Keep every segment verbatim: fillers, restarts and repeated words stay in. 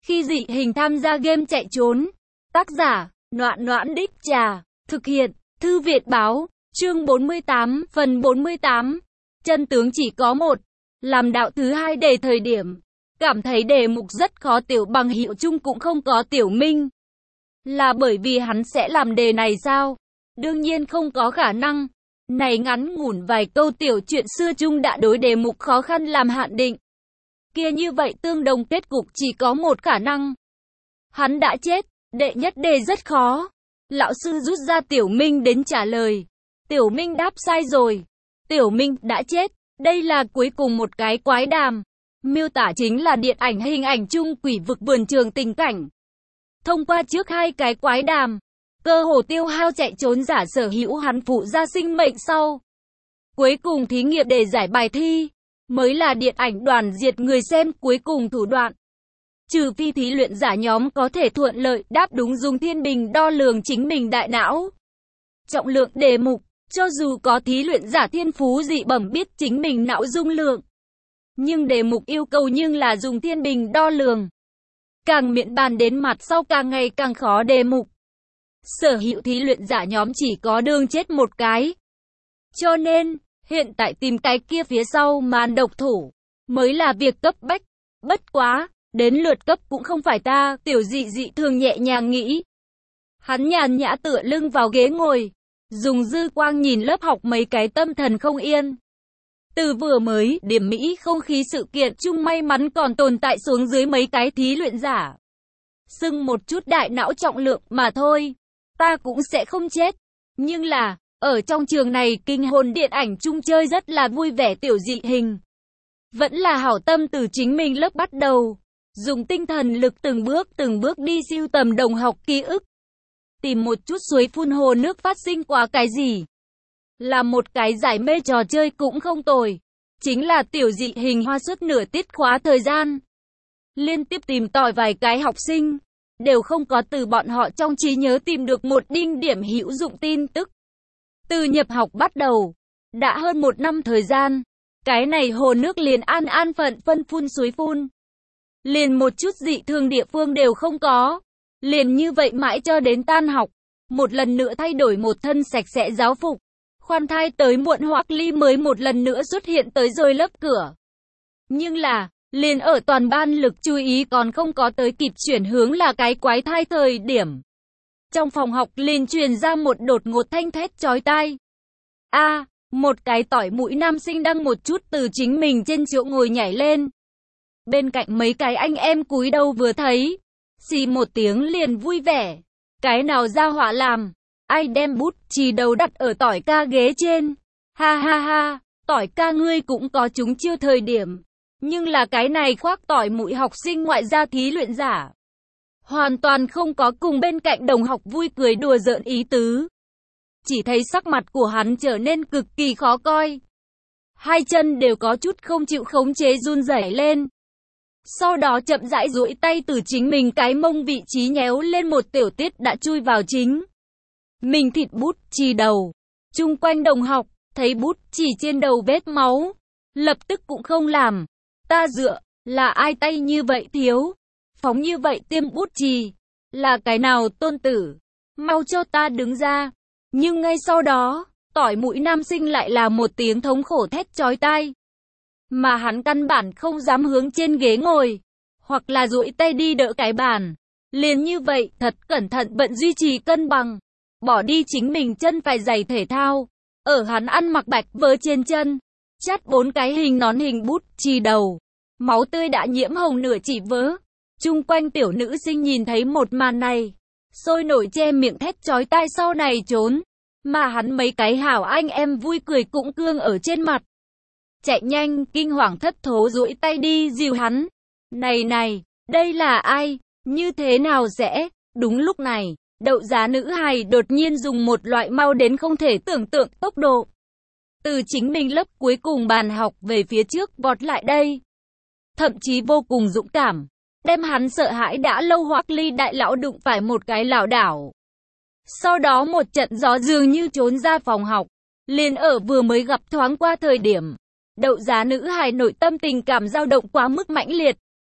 Khi dị hình tham gia game chạy trốn. Tác giả, Noãn Noãn Đích Trà. Thực hiện, Thư Viện Báo. Chương bốn mươi tám, phần bốn mươi tám. Chân tướng chỉ có một. Làm đạo thứ hai đề thời điểm. Cảm thấy đề mục rất khó, Tiểu Bằng hiệu chung cũng không có Tiểu Minh. Là bởi vì hắn sẽ làm đề này sao? Đương nhiên không có khả năng. Này ngắn ngủn vài câu tiểu chuyện xưa chung đã đối đề mục khó khăn làm hạn định. Kia như vậy tương đồng kết cục chỉ có một khả năng. Hắn đã chết, đệ nhất đề rất khó. Lão sư rút ra Tiểu Minh đến trả lời. Tiểu Minh đáp sai rồi. Tiểu Minh đã chết, đây là cuối cùng một cái quái đàm. Miêu tả chính là điện ảnh hình ảnh chung quỷ vực vườn trường tình cảnh. Thông qua trước hai cái quái đàm, cơ hồ tiêu hao chạy trốn giả sở hữu hắn phụ ra sinh mệnh sau. Cuối cùng thí nghiệm để giải bài thi, mới là điện ảnh đoàn diệt người xem cuối cùng thủ đoạn. Trừ phi thí luyện giả nhóm có thể thuận lợi đáp đúng dùng thiên bình đo lường chính mình đại não. Trọng lượng đề mục, cho dù có thí luyện giả thiên phú dị bẩm biết chính mình não dung lượng. Nhưng đề mục yêu cầu nhưng là dùng thiên bình đo lường. Càng miễn bàn đến mặt sau càng ngày càng khó đề mục. Sở hữu thí luyện giả nhóm chỉ có đường chết một cái. Cho nên, hiện tại tìm cái kia phía sau màn độc thủ, mới là việc cấp bách. Bất quá, đến lượt cấp cũng không phải ta, Tiểu Dị dị thường nhẹ nhàng nghĩ. Hắn nhàn nhã tựa lưng vào ghế ngồi, dùng dư quang nhìn lớp học mấy cái tâm thần không yên. Từ vừa mới điểm Mỹ không khí sự kiện chung may mắn còn tồn tại xuống dưới mấy cái thí luyện giả. Sưng một chút đại não trọng lượng mà thôi. Ta cũng sẽ không chết. Nhưng là, ở trong trường này kinh hồn điện ảnh chung chơi rất là vui vẻ Tiểu Dị hình. Vẫn là hảo tâm từ chính mình lớp bắt đầu. Dùng tinh thần lực từng bước từng bước đi sưu tầm đồng học ký ức. Tìm một chút suối phun hồ nước phát sinh qua cái gì. Là một cái giải mê trò chơi cũng không tồi. Chính là Tiểu Dị hình hoa suốt nửa tiết khóa thời gian. Liên tiếp tìm tòi vài cái học sinh. Đều không có từ bọn họ trong trí nhớ tìm được một đinh điểm hữu dụng tin tức. Từ nhập học bắt đầu. Đã hơn một năm thời gian. Cái này hồ nước liền an an phận phân phun suối phun. Liền một chút dị thường địa phương đều không có. Liền như vậy mãi cho đến tan học. Một lần nữa thay đổi một thân sạch sẽ giáo phục. Khoan thai tới muộn Hoắc Ly mới một lần nữa xuất hiện tới rồi lớp cửa. Nhưng là, liền ở toàn ban lực chú ý còn không có tới kịp chuyển hướng là cái quái thai thời điểm. Trong phòng học liền truyền ra một đột ngột thanh thét chói tai. A, à, một cái tỏi mũi nam sinh đang một chút từ chính mình trên chỗ ngồi nhảy lên. Bên cạnh mấy cái anh em cúi đầu vừa thấy. Xì một tiếng liền vui vẻ. Cái nào ra họa làm? Ai đem bút chì đầu đặt ở tỏi ca ghế trên? Ha ha ha, tỏi ca ngươi cũng có chúng chiêu thời điểm. Nhưng là cái này khoác tỏi mũi học sinh ngoại gia thí luyện giả. Hoàn toàn không có cùng bên cạnh đồng học vui cười đùa giỡn ý tứ. Chỉ thấy sắc mặt của hắn trở nên cực kỳ khó coi. Hai chân đều có chút không chịu khống chế run rẩy lên. Sau đó chậm rãi duỗi tay từ chính mình cái mông vị trí nhéo lên một tiểu tiết đã chui vào chính. Mình thịt bút chì đầu. Chung quanh đồng học, thấy bút chì trên đầu vết máu. Lập tức cũng không làm. Ta dựa, là ai tay như vậy thiếu? Phóng như vậy tiêm bút chì. Là cái nào tôn tử? Mau cho ta đứng ra. Nhưng ngay sau đó, tỏi mũi nam sinh lại là một tiếng thống khổ thét chói tai. Mà hắn căn bản không dám hướng trên ghế ngồi. Hoặc là duỗi tay đi đỡ cái bàn. Liền như vậy, thật cẩn thận bận duy trì cân bằng. Bỏ đi chính mình chân phải giày thể thao. Ở hắn ăn mặc bạch vớ trên chân. Chắt bốn cái hình nón hình bút chì đầu. Máu tươi đã nhiễm hồng nửa chỉ vớ. Chung quanh tiểu nữ sinh nhìn thấy một màn này. Sôi nổi che miệng thét chói tai sau này trốn. Mà hắn mấy cái hảo anh em vui cười cũng cương ở trên mặt. Chạy nhanh, kinh hoàng thất thố duỗi tay đi dìu hắn. Này này, đây là ai? Như thế nào sẽ? Đúng lúc này, đậu giá nữ hài đột nhiên dùng một loại mau đến không thể tưởng tượng tốc độ. Từ chính mình lớp cuối cùng bàn học về phía trước vọt lại đây. Thậm chí vô cùng dũng cảm. Đem hắn sợ hãi đã lâu Hoắc Ly đại lão đụng phải một cái lảo đảo. Sau đó một trận gió dường như trốn ra phòng học. Liền ở vừa mới gặp thoáng qua thời điểm. Đậu giá nữ hài nội tâm tình cảm dao động quá mức mãnh liệt.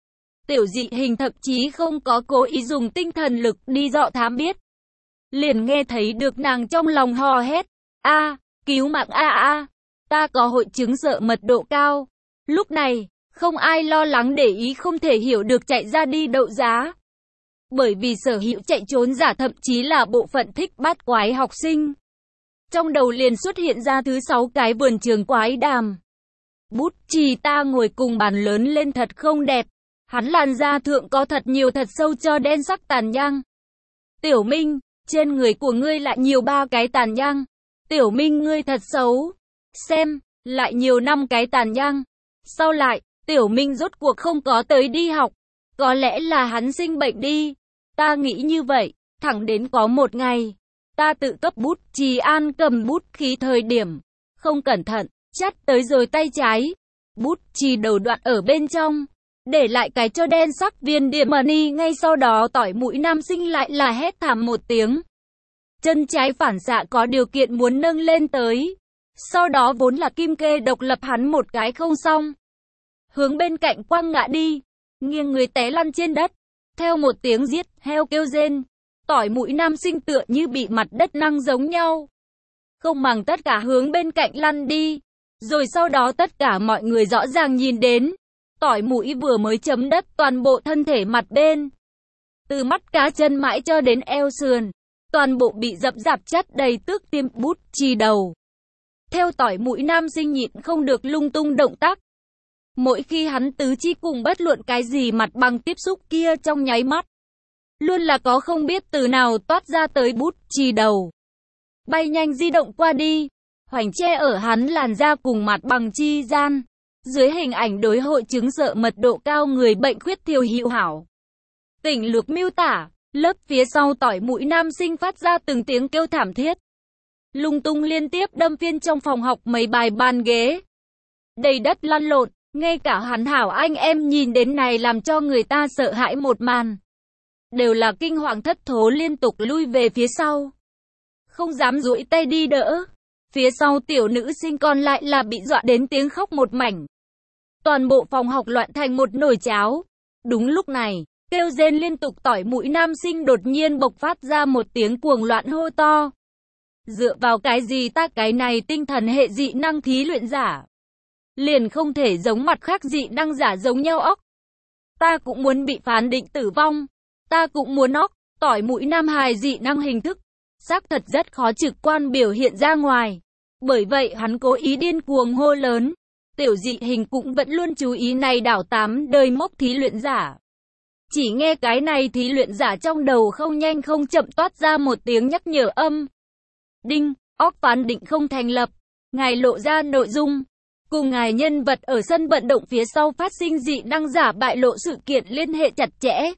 Tiểu Dị Hình thậm chí không có cố ý dùng tinh thần lực đi dọ thám biết. Liền nghe thấy được nàng trong lòng hò hét, a, cứu mạng a a, ta có hội chứng sợ mật độ cao. Lúc này, không ai lo lắng để ý không thể hiểu được chạy ra đi đậu giá. Bởi vì sở hữu chạy trốn giả thậm chí là bộ phận thích bát quái học sinh. Trong đầu liền xuất hiện ra thứ sáu cái vườn trường quái đàm. Bút Chì ta ngồi cùng bàn lớn lên thật không đẹp. Hắn làn da thượng có thật nhiều thật sâu cho đen sắc tàn nhang. Tiểu Minh, trên người của ngươi lại nhiều ba cái tàn nhang. Tiểu Minh ngươi thật xấu. Xem, lại nhiều năm cái tàn nhang. Sau lại, Tiểu Minh rốt cuộc không có tới đi học. Có lẽ là hắn sinh bệnh đi. Ta nghĩ như vậy, thẳng đến có một ngày. Ta tự cấp Bút Chì An cầm bút khí thời điểm. Không cẩn thận, chắt tới rồi tay trái. Bút chì đầu đoạn ở bên trong. Để lại cái cho đen sắc viên điểm money, ngay sau đó tỏi mũi nam sinh lại là hét thảm một tiếng. Chân trái phản xạ có điều kiện muốn nâng lên tới. Sau đó vốn là kim kê độc lập hắn một cái không xong. Hướng bên cạnh quăng ngã đi. Nghiêng người té lăn trên đất. Theo một tiếng giết heo kêu rên. Tỏi mũi nam sinh tựa như bị mặt đất năng giống nhau. Không màng tất cả hướng bên cạnh lăn đi. Rồi sau đó tất cả mọi người rõ ràng nhìn đến. Tỏi mũi vừa mới chấm đất toàn bộ thân thể mặt bên. Từ mắt cá chân mãi cho đến eo sườn. Toàn bộ bị dập dạp chất đầy tước tiêm Bút Chì đầu. Theo tỏi mũi nam sinh nhịn không được lung tung động tác. Mỗi khi hắn tứ chi cùng bất luận cái gì mặt bằng tiếp xúc kia trong nháy mắt. Luôn là có không biết từ nào toát ra tới Bút Chì đầu. Bay nhanh di động qua đi. Hoành che ở hắn làn da cùng mặt bằng chi gian. Dưới hình ảnh đối hội chứng sợ mật độ cao người bệnh khuyết thiều hiệu hảo. Tỉnh lược miêu tả, lớp phía sau tỏi mũi nam sinh phát ra từng tiếng kêu thảm thiết. Lung tung liên tiếp đâm phiên trong phòng học mấy bài bàn ghế. Đầy đất lăn lộn, ngay cả hắn hảo anh em nhìn đến này làm cho người ta sợ hãi một màn. Đều là kinh hoàng thất thố liên tục lui về phía sau. Không dám duỗi tay đi đỡ. Phía sau tiểu nữ sinh còn lại là bị dọa đến tiếng khóc một mảnh. Toàn bộ phòng học loạn thành một nồi cháo. Đúng lúc này, kêu rên liên tục tỏi mũi nam sinh đột nhiên bộc phát ra một tiếng cuồng loạn hô to. Dựa vào cái gì ta cái này tinh thần hệ dị năng thí luyện giả. Liền không thể giống mặt khác dị năng giả giống nhau óc. Ta cũng muốn bị phán định tử vong. Ta cũng muốn óc, tỏi mũi nam hài dị năng hình thức. Xác thật rất khó trực quan biểu hiện ra ngoài. Bởi vậy hắn cố ý điên cuồng hô lớn. Tiểu Dị Hình cũng vẫn luôn chú ý này đảo tám đời mốc thí luyện giả. Chỉ nghe cái này thí luyện giả trong đầu không nhanh không chậm toát ra một tiếng nhắc nhở âm. Đinh, óc phán định không thành lập. Ngài lộ ra nội dung. Cùng ngài nhân vật ở sân vận động phía sau phát sinh dị năng giả bại lộ sự kiện liên hệ chặt chẽ.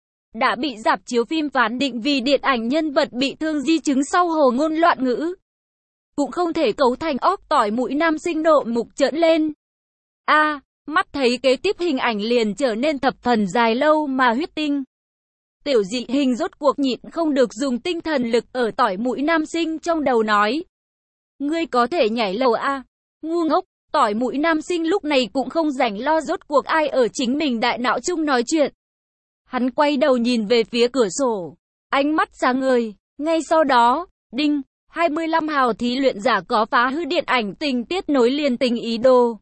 Đã bị rạp chiếu phim phán định vì điện ảnh nhân vật bị thương di chứng sau hồ ngôn loạn ngữ. Cũng không thể cấu thành óc tỏi mũi nam sinh nộ mục trợn lên. A, à, mắt thấy kế tiếp hình ảnh liền trở nên thập phần dài lâu mà huyết tinh. Tiểu Dị Hình rốt cuộc nhịn không được dùng tinh thần lực ở tỏi mũi nam sinh trong đầu nói. Ngươi có thể nhảy lầu a, ngu ngốc. Tỏi mũi nam sinh lúc này cũng không rảnh lo rốt cuộc ai ở chính mình đại não chung nói chuyện. Hắn quay đầu nhìn về phía cửa sổ, ánh mắt sáng ngời. Ngay sau đó, đinh, hai mươi lăm hào thí luyện giả có phá hư điện ảnh tình tiết nối liền tình ý đồ.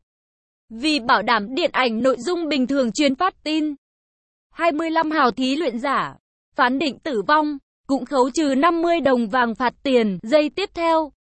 Vì bảo đảm điện ảnh nội dung bình thường truyền phát tin, hai mươi lăm hào thí luyện giả phán định tử vong, cũng khấu trừ năm mươi đồng vàng phạt tiền. Giây tiếp theo,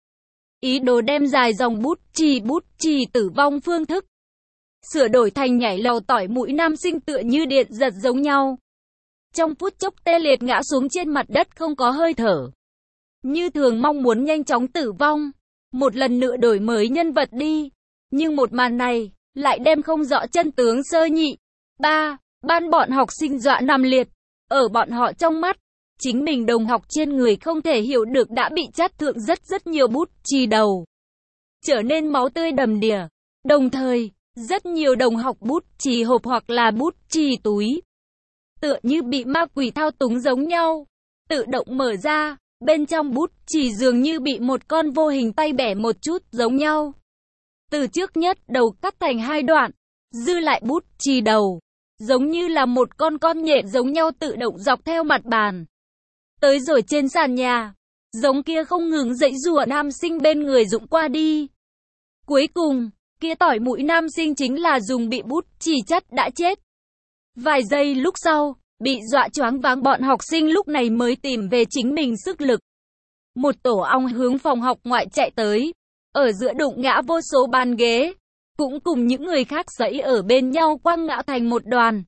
ý đồ đem dài dòng Bút Chì Bút Chì tử vong phương thức sửa đổi thành nhảy lầu tỏi mũi nam sinh tựa như điện giật giống nhau. Trong phút chốc tê liệt ngã xuống trên mặt đất không có hơi thở. Như thường mong muốn nhanh chóng tử vong. Một lần nữa đổi mới nhân vật đi. Nhưng một màn này, lại đem không rõ chân tướng sơ nhị. Ba, ban bọn học sinh dọa nằm liệt. Ở bọn họ trong mắt, chính mình đồng học trên người không thể hiểu được đã bị chát thượng rất rất nhiều Bút Chì đầu. Trở nên máu tươi đầm đìa. Đồng thời, rất nhiều đồng học Bút Chì hộp hoặc là Bút Chì túi. Tựa như bị ma quỷ thao túng giống nhau. Tự động mở ra, bên trong Bút Chì dường như bị một con vô hình tay bẻ một chút giống nhau. Từ trước nhất đầu cắt thành hai đoạn, dư lại Bút Chì đầu. giống như là một con con nhện giống nhau tự động dọc theo mặt bàn. Tới rồi trên sàn nhà, giống kia không ngừng dãy giụa nam sinh bên người dũng qua đi. Cuối cùng, kia tỏi mũi nam sinh chính là dùng bị bút chỉ chất đã chết. Vài giây lúc sau, bị dọa choáng váng bọn học sinh lúc này mới tìm về chính mình sức lực. Một tổ ong hướng phòng học ngoại chạy tới, ở giữa đụng ngã vô số bàn ghế, cũng cùng những người khác giãy ở bên nhau quăng ngã thành một đoàn.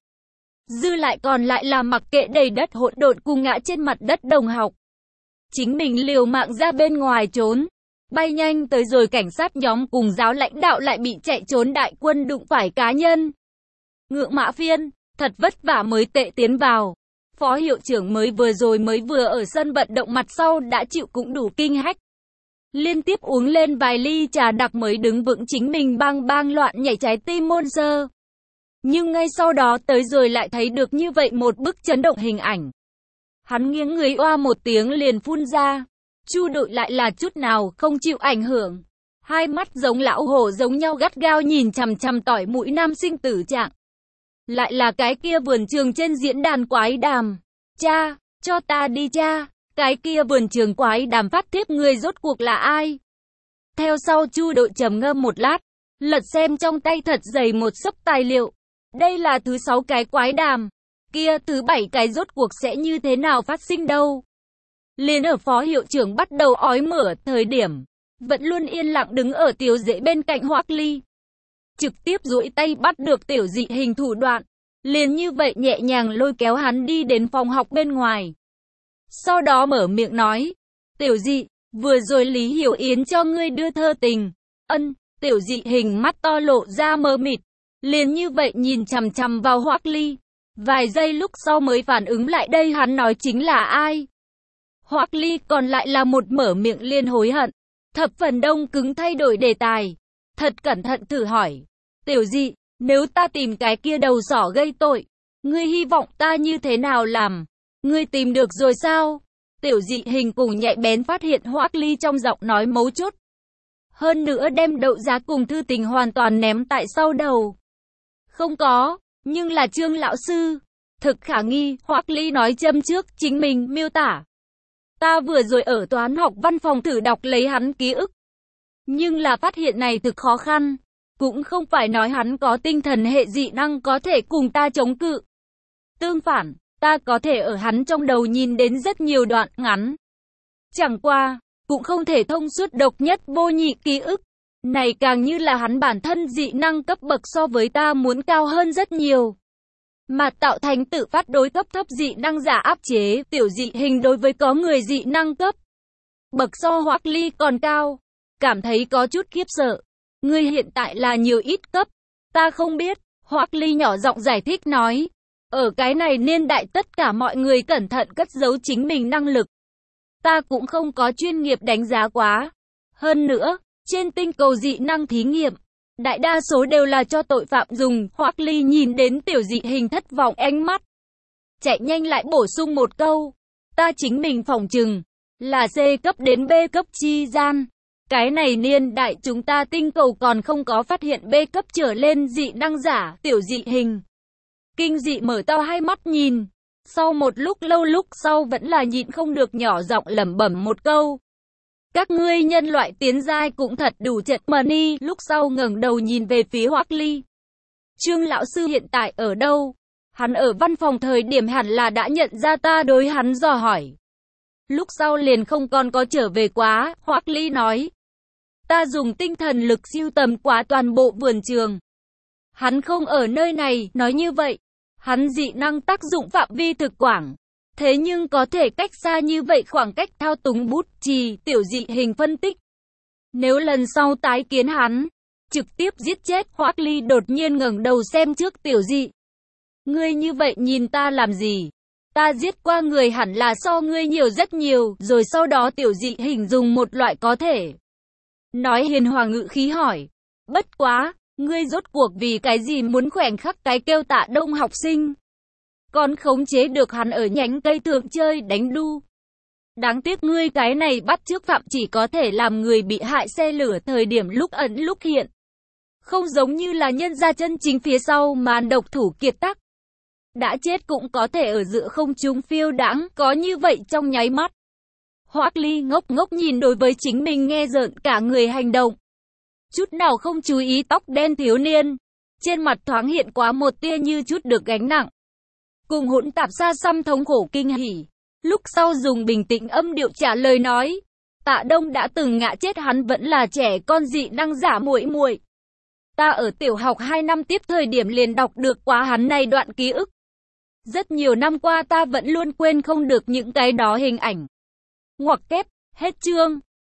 Dư lại còn lại là mặc kệ đầy đất hỗn độn cùng ngã trên mặt đất đồng học. Chính mình liều mạng ra bên ngoài trốn, bay nhanh tới rồi cảnh sát nhóm cùng giáo lãnh đạo lại bị chạy trốn đại quân đụng phải cá nhân. Ngượng mã phiên, thật vất vả mới tệ tiến vào. Phó hiệu trưởng mới vừa rồi mới vừa ở sân vận động mặt sau đã chịu cũng đủ kinh hách. Liên tiếp uống lên vài ly trà đặc mới đứng vững chính mình bang bang loạn nhảy trái tim môn sơ. Nhưng ngay sau đó tới rồi lại thấy được như vậy một bức chấn động hình ảnh. Hắn nghiêng người oa một tiếng liền phun ra. Chu đội lại là chút nào không chịu ảnh hưởng. Hai mắt giống lão hổ giống nhau gắt gao nhìn chằm chằm tỏi mũi nam sinh tử trạng. Lại là cái kia vườn trường trên diễn đàn quái đàm. Cha, cho ta đi cha, cái kia vườn trường quái đàm phát tiếp người rốt cuộc là ai? Theo sau Chu đội trầm ngâm một lát, lật xem trong tay thật dày một xấp tài liệu. Đây là thứ sáu cái quái đàm, kia thứ bảy cái rốt cuộc sẽ như thế nào phát sinh đâu? Liền ở phó hiệu trưởng bắt đầu ói mửa thời điểm, vẫn luôn yên lặng đứng ở tiểu dễ bên cạnh Hoắc Ly. Trực tiếp duỗi tay bắt được tiểu dị hình thủ đoạn, liền như vậy nhẹ nhàng lôi kéo hắn đi đến phòng học bên ngoài. Sau đó mở miệng nói, tiểu dị, vừa rồi Lý Hiểu Yến cho ngươi đưa thơ tình. Ân, tiểu dị hình mắt to lộ ra mờ mịt, liền như vậy nhìn chằm chằm vào Hoắc Ly. Vài giây lúc sau mới phản ứng lại đây hắn nói chính là ai. Hoắc Ly còn lại là một mở miệng liền hối hận. Thập phần đông cứng thay đổi đề tài. Thật cẩn thận thử hỏi. Tiểu dị, nếu ta tìm cái kia đầu sỏ gây tội, ngươi hy vọng ta như thế nào làm? Ngươi tìm được rồi sao? Tiểu dị hình cùng nhạy bén phát hiện Hoắc Ly trong giọng nói mấu chốt. Hơn nữa đem đậu giá cùng thư tình hoàn toàn ném tại sau đầu. Không có, nhưng là Trương lão sư. Thực khả nghi, Hoắc Ly nói châm trước chính mình miêu tả. Ta vừa rồi ở toán học văn phòng thử đọc lấy hắn ký ức. Nhưng là phát hiện này thực khó khăn. Cũng không phải nói hắn có tinh thần hệ dị năng có thể cùng ta chống cự. Tương phản, ta có thể ở hắn trong đầu nhìn đến rất nhiều đoạn ngắn. Chẳng qua, cũng không thể thông suốt độc nhất vô nhị ký ức. Này càng như là hắn bản thân dị năng cấp bậc so với ta muốn cao hơn rất nhiều. Mà tạo thành tự phát đối cấp thấp dị năng giả áp chế tiểu dị hình đối với có người dị năng cấp bậc so Hoắc Ly còn cao. Cảm thấy có chút khiếp sợ. Ngươi hiện tại là nhiều ít cấp? Ta không biết. Hoắc Ly nhỏ giọng giải thích nói. Ở cái này niên đại tất cả mọi người cẩn thận cất giấu chính mình năng lực. Ta cũng không có chuyên nghiệp đánh giá quá. Hơn nữa, trên tinh cầu dị năng thí nghiệm, đại đa số đều là cho tội phạm dùng. Hoắc Ly nhìn đến tiểu dị hình thất vọng ánh mắt. Chạy nhanh lại bổ sung một câu. Ta chính mình phỏng chừng, là C cấp đến B cấp chi gian. Cái này niên đại chúng ta tinh cầu còn không có phát hiện B cấp trở lên dị năng giả, tiểu dị hình. Kinh dị mở to hai mắt nhìn. Sau một lúc lâu lúc sau vẫn là nhịn không được nhỏ giọng lẩm bẩm một câu. Các ngươi nhân loại tiến giai cũng thật đủ chật mờ ni. Lúc sau ngẩng đầu nhìn về phía Hoắc Ly. Trương lão sư hiện tại ở đâu? Hắn ở văn phòng thời điểm hẳn là đã nhận ra ta đối hắn dò hỏi. Lúc sau liền không còn có trở về quá, Hoắc Ly nói. Ta dùng tinh thần lực siêu tầm quá toàn bộ vườn trường. Hắn không ở nơi này, nói như vậy. Hắn dị năng tác dụng phạm vi thực quảng. Thế nhưng có thể cách xa như vậy khoảng cách thao túng bút chì, tiểu dị hình phân tích. Nếu lần sau tái kiến hắn, trực tiếp giết chết. Hoắc Ly đột nhiên ngẩng đầu xem trước tiểu dị. Ngươi như vậy nhìn ta làm gì? Ta giết qua người hẳn là so ngươi nhiều rất nhiều. Rồi sau đó tiểu dị hình dùng một loại có thể nói hiền hòa ngữ khí hỏi. Bất quá, ngươi rốt cuộc vì cái gì muốn khoảnh khắc cái kêu Tạ Đông học sinh? Còn khống chế được hắn ở nhánh cây thượng chơi đánh đu. Đáng tiếc ngươi cái này bắt chước phạm chỉ có thể làm người bị hại xe lửa thời điểm lúc ẩn lúc hiện. Không giống như là nhân gia chân chính phía sau màn độc thủ kiệt tác. đã chết cũng có thể ở giữa không trung phiêu đãng, có như vậy trong nháy mắt. Hoắc Ly ngốc ngốc nhìn đối với chính mình nghe rợn cả người hành động. Chút nào không chú ý tóc đen thiếu niên. Trên mặt thoáng hiện quá một tia như chút được gánh nặng. Cùng hỗn tạp xa xăm thống khổ kinh hỉ. Lúc sau dùng bình tĩnh âm điệu trả lời nói. Tạ Đông đã từng ngã chết, hắn vẫn là trẻ con dị năng giả muội muội. Ta ở tiểu học hai năm tiếp thời điểm liền đọc được quá hắn này đoạn ký ức. Rất nhiều năm qua ta vẫn luôn quên không được những cái đó hình ảnh. Ngoặc kép, hết chương.